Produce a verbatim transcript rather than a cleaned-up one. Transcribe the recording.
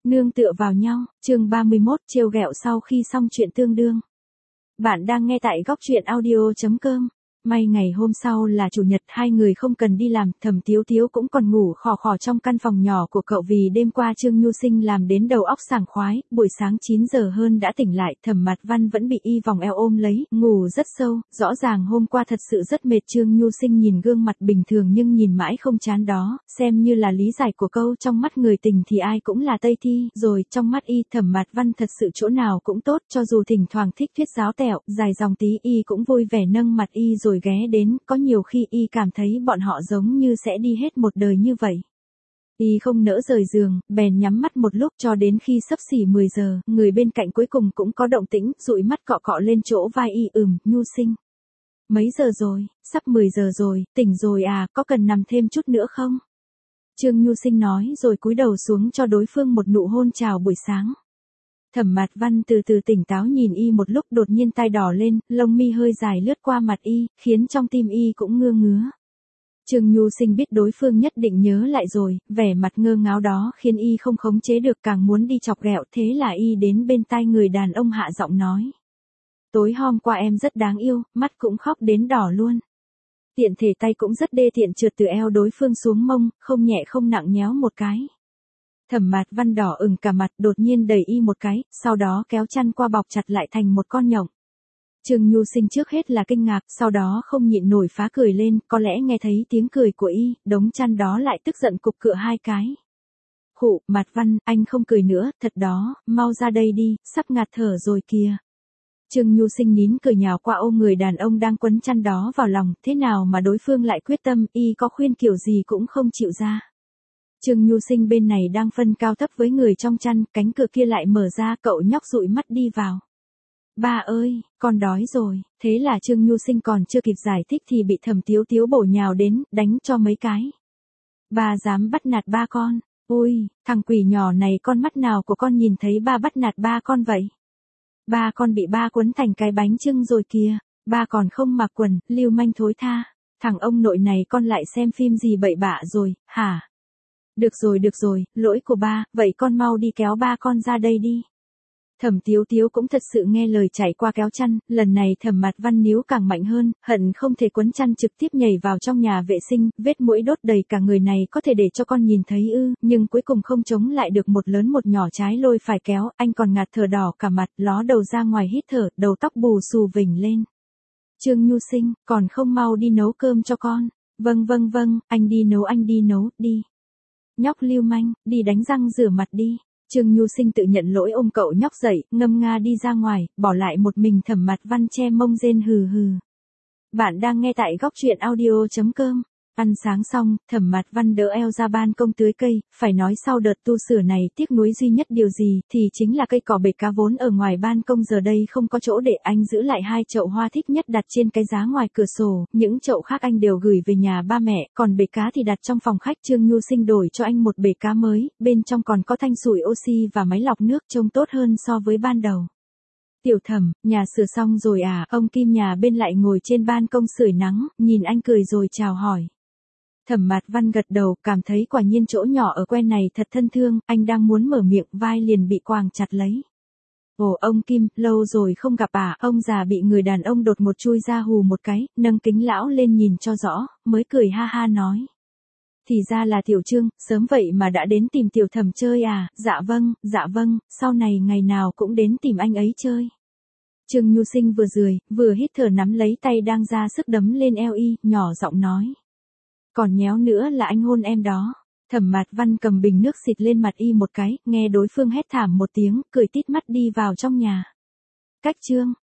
Nương tựa vào nhau, chương ba mươi mốt trêu ghẹo sau khi xong chuyện tương đương. Bạn đang nghe tại góc truyện audio chấm com. May ngày hôm sau là chủ nhật, hai người không cần đi làm, Thẩm Tiếu Tiếu cũng còn ngủ khò khò trong căn phòng nhỏ của cậu vì đêm qua Trương Nhu Sinh làm đến đầu óc sảng khoái, buổi sáng chín giờ hơn đã tỉnh lại, Thẩm Mạt Văn vẫn bị y vòng eo ôm lấy, ngủ rất sâu, rõ ràng hôm qua thật sự rất mệt. Trương Nhu Sinh nhìn gương mặt bình thường nhưng nhìn mãi không chán đó, xem như là lý giải của câu trong mắt người tình thì ai cũng là Tây Thi, rồi trong mắt y Thẩm Mạt Văn thật sự chỗ nào cũng tốt, cho dù thỉnh thoảng thích thuyết giáo tẹo, dài dòng tí y cũng vui vẻ nâng mặt y rồi ghé đến, có nhiều khi y cảm thấy bọn họ giống như sẽ đi hết một đời như vậy. Y không nỡ rời giường, bèn nhắm mắt một lúc cho đến khi sắp xỉ mười giờ, người bên cạnh cuối cùng cũng có động tĩnh, dụi mắt cọ cọ lên chỗ vai y. Ừm, Nhu Sinh. Mấy giờ rồi? Sắp mười giờ rồi, tỉnh rồi à, có cần nằm thêm chút nữa không? Trương Nhu Sinh nói rồi cúi đầu xuống cho đối phương một nụ hôn chào buổi sáng. Thẩm Mạt Văn từ từ tỉnh táo nhìn y một lúc, đột nhiên tai đỏ lên, lông mi hơi dài lướt qua mặt y, khiến trong tim y cũng ngơ ngứa. Trương Nhu Sinh biết đối phương nhất định nhớ lại rồi, vẻ mặt ngơ ngáo đó khiến y không khống chế được, càng muốn đi chọc ghẹo, thế là y đến bên tai người đàn ông hạ giọng nói. Tối hôm qua em rất đáng yêu, mắt cũng khóc đến đỏ luôn. Tiện thể tay cũng rất đê tiện trượt từ eo đối phương xuống mông, không nhẹ không nặng nhéo một cái. Thẩm Mạt Văn đỏ ửng cả mặt, đột nhiên đẩy y một cái, sau đó kéo chăn qua bọc chặt lại thành một con nhộng. Trương Nhu Sinh trước hết là kinh ngạc, sau đó không nhịn nổi phá cười lên, có lẽ nghe thấy tiếng cười của y, đống chăn đó lại tức giận cục cựa hai cái. Khụ, Mạt Văn, anh không cười nữa, thật đó, mau ra đây đi, sắp ngạt thở rồi kìa. Trương Nhu Sinh nín cười nhào qua ôm người đàn ông đang quấn chăn đó vào lòng, thế nào mà đối phương lại quyết tâm, y có khuyên kiểu gì cũng không chịu ra. Trương Nhu Sinh bên này đang phân cao thấp với người trong chăn, cánh cửa kia lại mở ra, cậu nhóc dụi mắt đi vào. Ba ơi, con đói rồi, thế là Trương Nhu Sinh còn chưa kịp giải thích thì bị Thẩm Tiếu Tiếu bổ nhào đến, đánh cho mấy cái. Ba dám bắt nạt ba con, ôi, thằng quỷ nhỏ này con mắt nào của con nhìn thấy ba bắt nạt ba con vậy? Ba con bị ba quấn thành cái bánh chưng rồi kìa, ba còn không mặc quần, lưu manh thối tha, thằng ông nội này con lại xem phim gì bậy bạ rồi, hả? Được rồi được rồi, lỗi của ba, vậy con mau đi kéo ba con ra đây đi. Thẩm Tiếu Tiếu cũng thật sự nghe lời chạy qua kéo chăn, lần này Thẩm Mạt Văn níu càng mạnh hơn, hận không thể quấn chăn trực tiếp nhảy vào trong nhà vệ sinh, vết mũi đốt đầy cả người này có thể để cho con nhìn thấy ư, nhưng cuối cùng không chống lại được, một lớn một nhỏ trái lôi phải kéo, anh còn ngạt thở đỏ cả mặt, ló đầu ra ngoài hít thở, đầu tóc bù xù vểnh lên. Trương Nhu Sinh, còn không mau đi nấu cơm cho con. Vâng vâng vâng, anh đi nấu anh đi nấu, đi. Nhóc lưu manh, đi đánh răng rửa mặt đi. Trương Nhu Sinh tự nhận lỗi ôm cậu nhóc dậy, ngâm nga đi ra ngoài, bỏ lại một mình Thẩm Mạt Văn che mông rên hừ hừ. Bạn đang nghe tại góc truyện audio chấm com. Ăn sáng xong, Thẩm Mạt Văn đỡ eo ra ban công tưới cây, phải nói sau đợt tu sửa này tiếc nuối duy nhất điều gì thì chính là cây cỏ bể cá vốn ở ngoài ban công giờ đây không có chỗ để, anh giữ lại hai chậu hoa thích nhất đặt trên cái giá ngoài cửa sổ, những chậu khác anh đều gửi về nhà ba mẹ, còn bể cá thì đặt trong phòng khách. Trương Nhu Sinh đổi cho anh một bể cá mới, bên trong còn có thanh sủi oxy và máy lọc nước, trông tốt hơn so với ban đầu. Tiểu Thẩm, nhà sửa xong rồi à? Ông Kim nhà bên lại ngồi trên ban công sưởi nắng, nhìn anh cười rồi chào hỏi. Thẩm Mạt Văn gật đầu, cảm thấy quả nhiên chỗ nhỏ ở quen này thật thân thương, anh đang muốn mở miệng, vai liền bị quàng chặt lấy. Ồ ông Kim, lâu rồi không gặp à? Ông già bị người đàn ông đột ngột chui ra hù một cái, nâng kính lão lên nhìn cho rõ, mới cười ha ha nói. Thì ra là Tiểu Trương, sớm vậy mà đã đến tìm Tiểu Thẩm chơi à? Dạ vâng, dạ vâng, sau này ngày nào cũng đến tìm anh ấy chơi. Trương Nhu Sinh vừa rười, vừa hít thở nắm lấy tay đang ra sức đấm lên eo y, nhỏ giọng nói. Còn nhéo nữa là anh hôn em đó. Thẩm Mạt Văn cầm bình nước xịt lên mặt y một cái, nghe đối phương hét thảm một tiếng, cười tít mắt đi vào trong nhà. Cách Trương,